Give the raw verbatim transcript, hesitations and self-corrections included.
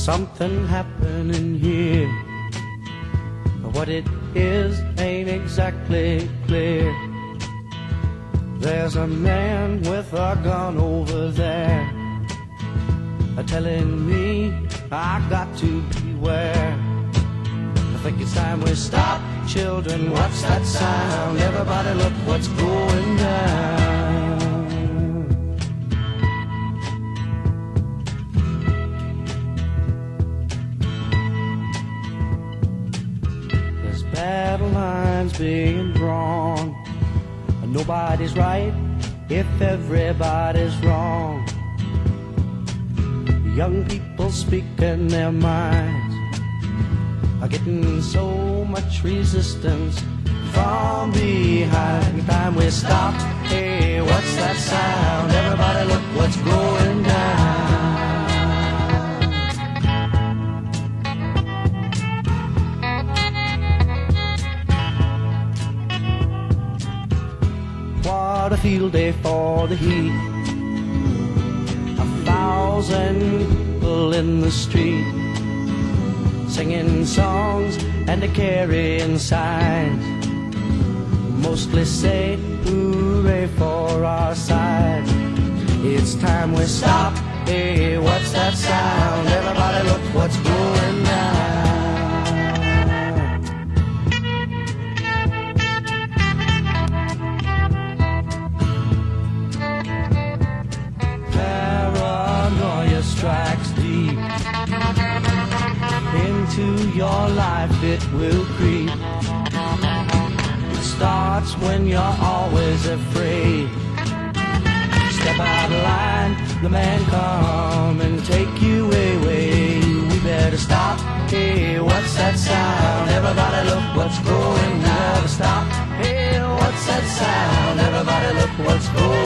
something happening here. But what it is ain't exactly clear. There's a man with a gun over there, telling me I got to beware. I think it's time we stop. Children, what's that sound? Everybody look what's going down. There's battle lines being drawn. Nobody's right if everybody's wrong. Young people speaking their minds are getting so much resistance from behind. Time we stop. Hey, what's that sound? Everybody look what's going down. What a field day for the heat. A thousand people in the street, singing songs and carrying signs, mostly say hooray for our side. It's time we stop. Hey, what's that sound? Everybody look what's going down. Paranoia strikes deep into your life, it will creep. It starts when you're always afraid. Step out of line, the man come and take you away. We better stop. Hey, what's that sound? Everybody look what's going down. Stop. Hey, what's that sound? Everybody look what's going